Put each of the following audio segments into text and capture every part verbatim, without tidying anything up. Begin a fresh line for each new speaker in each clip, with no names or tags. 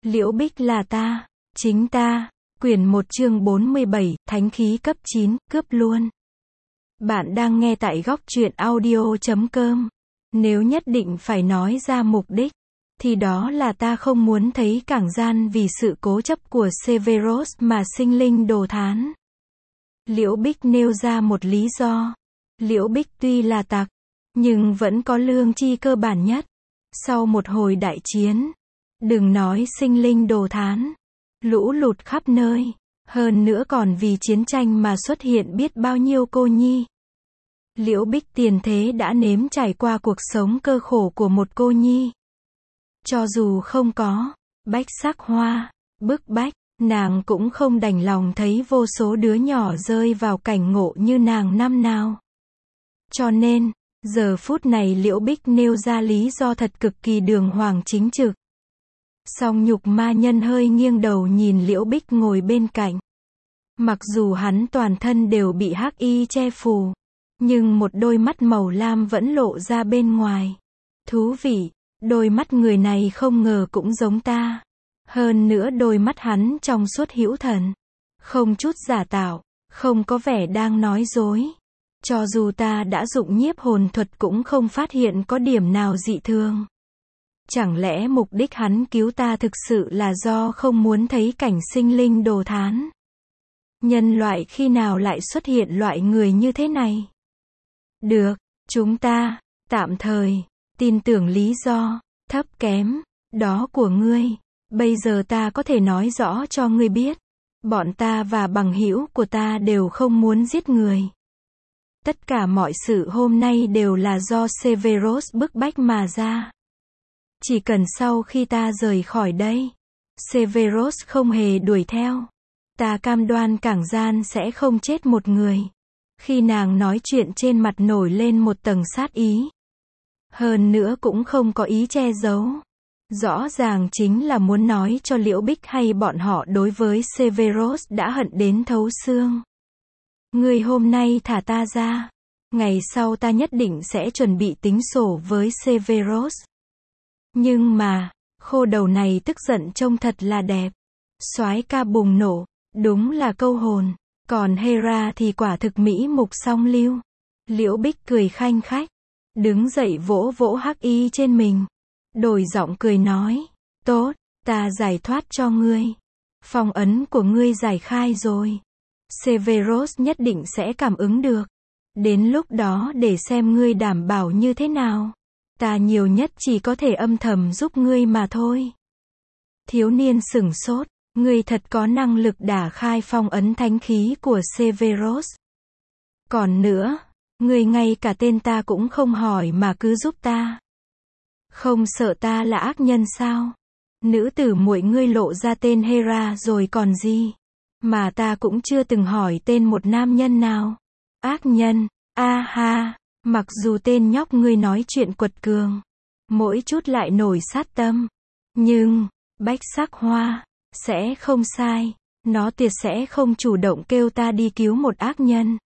Liễu Bích là ta, chính ta. Quyển một chương bốn mươi bảy, Thánh khí cấp chín, cướp luôn. Bạn đang nghe tại góc truyện audio chấm com. Nếu nhất định phải nói ra mục đích, thì đó là ta không muốn thấy Cảng Gian vì sự cố chấp của Severus mà sinh linh đồ thán. Liễu Bích nêu ra một lý do. Liễu Bích tuy là tặc, nhưng vẫn có lương tri cơ bản nhất. Sau một hồi đại chiến, đừng nói sinh linh đồ thán, lũ lụt khắp nơi, hơn nữa còn vì chiến tranh mà xuất hiện biết bao nhiêu cô nhi. Liễu Bích tiền thế đã nếm trải qua cuộc sống cơ khổ của một cô nhi. Cho dù không có bách sắc hoa, bức bách, nàng cũng không đành lòng thấy vô số đứa nhỏ rơi vào cảnh ngộ như nàng năm nào. Cho nên, giờ phút này Liễu Bích nêu ra lý do thật cực kỳ đường hoàng chính trực. Song Nhục Ma Nhân hơi nghiêng đầu nhìn Liễu Bích ngồi bên cạnh. Mặc dù hắn toàn thân đều bị hắc y che phủ, nhưng một đôi mắt màu lam vẫn lộ ra bên ngoài. Thú vị, đôi mắt người này không ngờ cũng giống ta. Hơn nữa đôi mắt hắn trong suốt hữu thần, không chút giả tạo, không có vẻ đang nói dối. Cho dù ta đã dụng nhiếp hồn thuật cũng không phát hiện có điểm nào dị thường. Chẳng lẽ mục đích hắn cứu ta thực sự là do không muốn thấy cảnh sinh linh đồ thán? Nhân loại khi nào lại xuất hiện loại người như thế này? Được, chúng ta, tạm thời, tin tưởng lý do, thấp kém, đó của ngươi. Bây giờ ta có thể nói rõ cho ngươi biết. Bọn ta và bằng hữu của ta đều không muốn giết người. Tất cả mọi sự hôm nay đều là do Severus bức bách mà ra. Chỉ cần sau khi ta rời khỏi đây, Severus không hề đuổi theo, ta cam đoan Cảng Gian sẽ không chết một người. Khi nàng nói chuyện trên mặt nổi lên một tầng sát ý. Hơn nữa cũng không có ý che giấu. Rõ ràng chính là muốn nói cho Liễu Bích hay bọn họ đối với Severus đã hận đến thấu xương. Ngươi hôm nay thả ta ra, ngày sau ta nhất định sẽ chuẩn bị tính sổ với Severus. Nhưng mà, khô đầu này tức giận trông thật là đẹp. Soái ca bùng nổ, đúng là câu hồn. Còn Hera thì quả thực mỹ mục song lưu. Liễu Bích cười khanh khách, đứng dậy vỗ vỗ hắc y trên mình, đổi giọng cười nói, tốt, ta giải thoát cho ngươi. Phong ấn của ngươi giải khai rồi. Severus nhất định sẽ cảm ứng được. Đến lúc đó để xem ngươi đảm bảo như thế nào. Ta nhiều nhất chỉ có thể âm thầm giúp ngươi mà thôi. Thiếu niên sửng sốt, ngươi thật có năng lực đả khai phong ấn thánh khí của Severus. Còn nữa, ngươi ngay cả tên ta cũng không hỏi mà cứ giúp ta. Không sợ ta là ác nhân sao? Nữ tử muội ngươi lộ ra tên Hera rồi còn gì? Mà ta cũng chưa từng hỏi tên một nam nhân nào. Ác nhân, a ha, mặc dù tên nhóc ngươi nói chuyện quật cường, mỗi chút lại nổi sát tâm. Nhưng, bách sắc hoa, sẽ không sai, nó tuyệt sẽ không chủ động kêu ta đi cứu một ác nhân.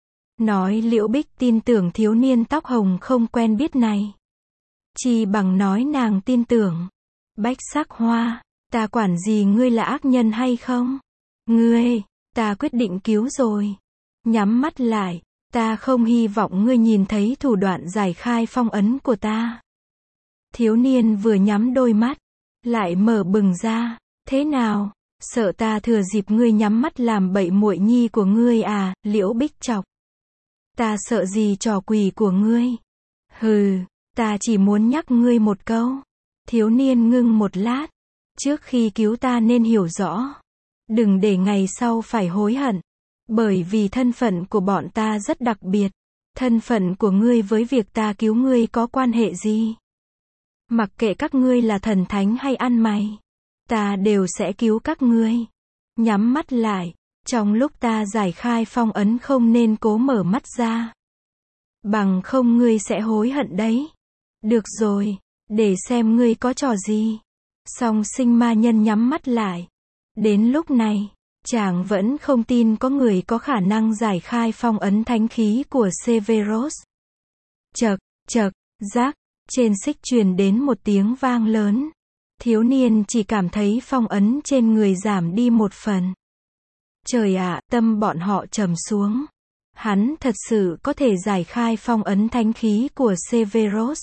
Nói Liễu Bích tin tưởng thiếu niên tóc hồng không quen biết này. Chỉ bằng nói nàng tin tưởng. Bách sắc hoa, ta quản gì ngươi là ác nhân hay không? Ngươi, ta quyết định cứu rồi. Nhắm mắt lại, ta không hy vọng ngươi nhìn thấy thủ đoạn giải khai phong ấn của ta. Thiếu niên vừa nhắm đôi mắt, lại mở bừng ra. Thế nào, sợ ta thừa dịp ngươi nhắm mắt làm bậy muội nhi của ngươi à? Liễu Bích chọc. Ta sợ gì trò quỷ của ngươi? Hừ, ta chỉ muốn nhắc ngươi một câu. Thiếu niên ngưng một lát. Trước khi cứu ta nên hiểu rõ. Đừng để ngày sau phải hối hận. Bởi vì thân phận của bọn ta rất đặc biệt. Thân phận của ngươi với việc ta cứu ngươi có quan hệ gì? Mặc kệ các ngươi là thần thánh hay ăn mày, ta đều sẽ cứu các ngươi. Nhắm mắt lại. Trong lúc ta giải khai phong ấn không nên cố mở mắt ra. Bằng không ngươi sẽ hối hận đấy. Được rồi, để xem ngươi có trò gì. Song Sinh Ma Nhân nhắm mắt lại. Đến lúc này, chàng vẫn không tin có người có khả năng giải khai phong ấn thánh khí của Severus. Chậc, chậc, rác, trên xích truyền đến một tiếng vang lớn. thiếu niên chỉ cảm thấy phong ấn trên người giảm đi một phần. Trời ạ, tâm bọn họ trầm xuống. Hắn thật sự có thể giải khai phong ấn thánh khí của Severus.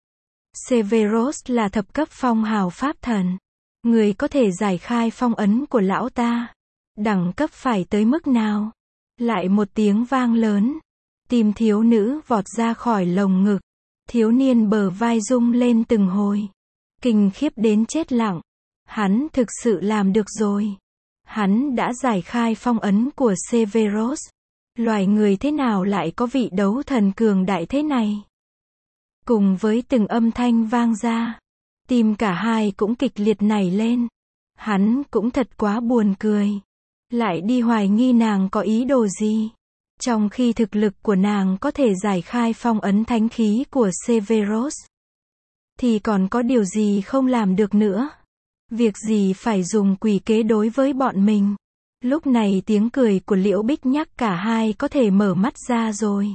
Severus là thập cấp phong hào pháp thần. Người có thể giải khai phong ấn của lão ta. Đẳng cấp phải tới mức nào? Lại một tiếng vang lớn. Tim thiếu nữ vọt ra khỏi lồng ngực. Thiếu niên bờ vai rung lên từng hồi. Kinh khiếp đến chết lặng. Hắn thực sự làm được rồi. Hắn đã giải khai phong ấn của Severus. Loài người thế nào lại có vị đấu thần cường đại thế này? Cùng với từng âm thanh vang ra, tim cả hai cũng kịch liệt nảy lên. Hắn cũng thật quá buồn cười. Lại đi hoài nghi nàng có ý đồ gì. Trong khi thực lực của nàng có thể giải khai phong ấn thánh khí của Severus, thì còn có điều gì không làm được nữa. Việc gì phải dùng quỷ kế đối với bọn mình. Lúc này tiếng cười của Liễu Bích nhắc cả hai có thể mở mắt ra rồi.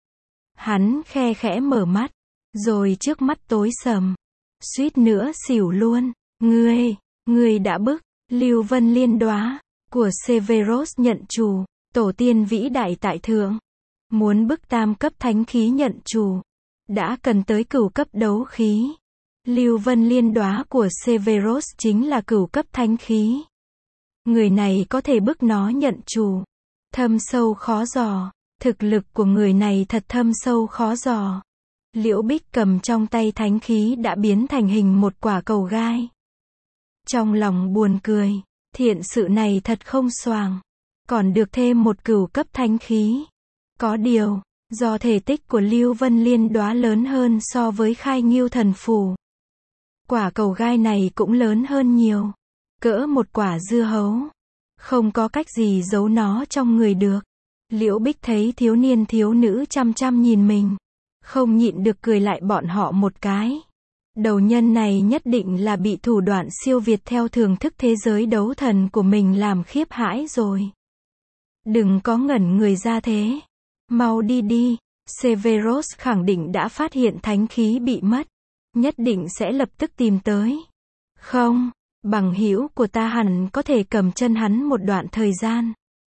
Hắn khe khẽ mở mắt, rồi trước mắt tối sầm. Suýt nữa xỉu luôn. Ngươi, ngươi đã bức Lưu Vân Liên Đóa của Severus nhận chủ, tổ tiên vĩ đại tại thượng. Muốn bức tam cấp thánh khí nhận chủ, đã cần tới cửu cấp đấu khí. Lưu Vân Liên Đóa của Severus chính là cửu cấp thánh khí. Người này có thể bức nó nhận chủ. Thâm sâu khó dò. Thực lực của người này thật thâm sâu khó dò. Liễu Bích cầm trong tay thánh khí đã biến thành hình một quả cầu gai. Trong lòng buồn cười. Thiện sự này thật không xoàng. Còn được thêm một cửu cấp thánh khí. Có điều, do thể tích của Lưu Vân Liên Đóa lớn hơn so với Khai Nghiêu Thần Phủ. Quả cầu gai này cũng lớn hơn nhiều. Cỡ một quả dưa hấu. Không có cách gì giấu nó trong người được. Liễu Bích thấy thiếu niên thiếu nữ chăm chăm nhìn mình. Không nhịn được cười lại bọn họ một cái. Đầu nhân này nhất định là bị thủ đoạn siêu việt theo thưởng thức thế giới đấu thần của mình làm khiếp hãi rồi. Đừng có ngẩn người ra thế. Mau đi đi. Severus khẳng định đã phát hiện thánh khí bị mất. Nhất định sẽ lập tức tìm tới. Không, bằng hữu của ta hẳn có thể cầm chân hắn một đoạn thời gian.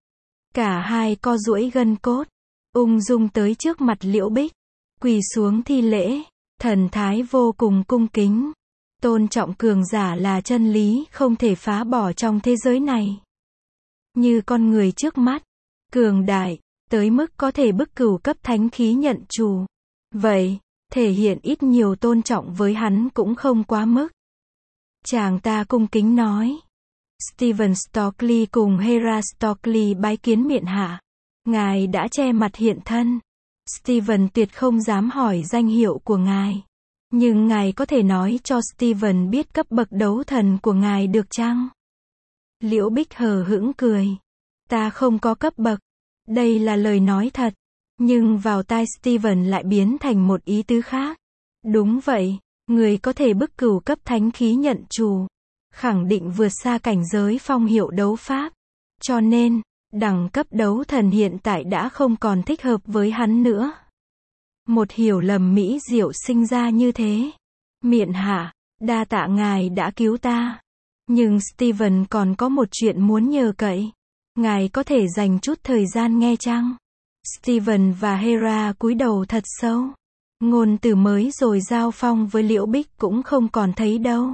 Cả hai co duỗi gân cốt, ung dung tới trước mặt Liễu Bích, quỳ xuống thi lễ, thần thái vô cùng cung kính. Tôn trọng cường giả là chân lý không thể phá bỏ trong thế giới này. Như con người trước mắt, cường đại, tới mức có thể bức cửu cấp thánh khí nhận chủ. Vậy, thể hiện ít nhiều tôn trọng với hắn cũng không quá mức. Chàng ta cung kính nói. Stephen Stockley cùng Hera Stockley bái kiến miện hạ. Ngài đã che mặt hiện thân. Stephen tuyệt không dám hỏi danh hiệu của ngài. Nhưng ngài có thể nói cho Stephen biết cấp bậc đấu thần của ngài được chăng? Liễu Bích hờ hững cười. Ta không có cấp bậc. Đây là lời nói thật. Nhưng vào tai Stephen lại biến thành một ý tứ khác. Đúng vậy, người có thể bức cửu cấp thánh khí nhận chủ. Khẳng định vượt xa cảnh giới phong hiệu đấu pháp. Cho nên, đẳng cấp đấu thần hiện tại đã không còn thích hợp với hắn nữa. Một hiểu lầm mỹ diệu sinh ra như thế. Miện hạ, đa tạ ngài đã cứu ta. Nhưng Stephen còn có một chuyện muốn nhờ cậy. Ngài có thể dành chút thời gian nghe chăng? Stephen và Hera cúi đầu thật sâu. Ngôn từ mới rồi giao phong với Liễu Bích cũng không còn thấy đâu.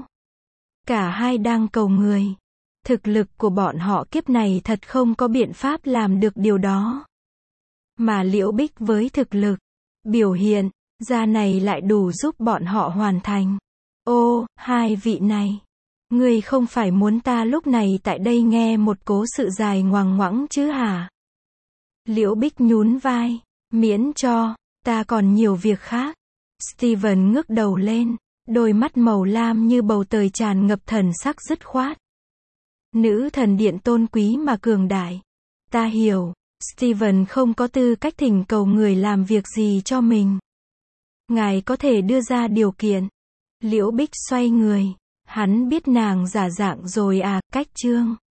Cả hai đang cầu người. Thực lực của bọn họ kiếp này thật không có biện pháp làm được điều đó. Mà Liễu Bích với thực lực, biểu hiện, ra này lại đủ giúp bọn họ hoàn thành. Ô, hai vị này. Ngươi không phải muốn ta lúc này tại đây nghe một cố sự dài ngoằng ngoẵng chứ hả? Liễu Bích nhún vai. Miễn cho, ta còn nhiều việc khác. Stephen ngước đầu lên. Đôi mắt màu lam như bầu trời tràn ngập thần sắc dứt khoát. Nữ thần điện tôn quý mà cường đại. Ta hiểu, Stephen không có tư cách thỉnh cầu người làm việc gì cho mình. Ngài có thể đưa ra điều kiện. Liễu Bích xoay người. Hắn biết nàng giả dạng rồi à, cách chương.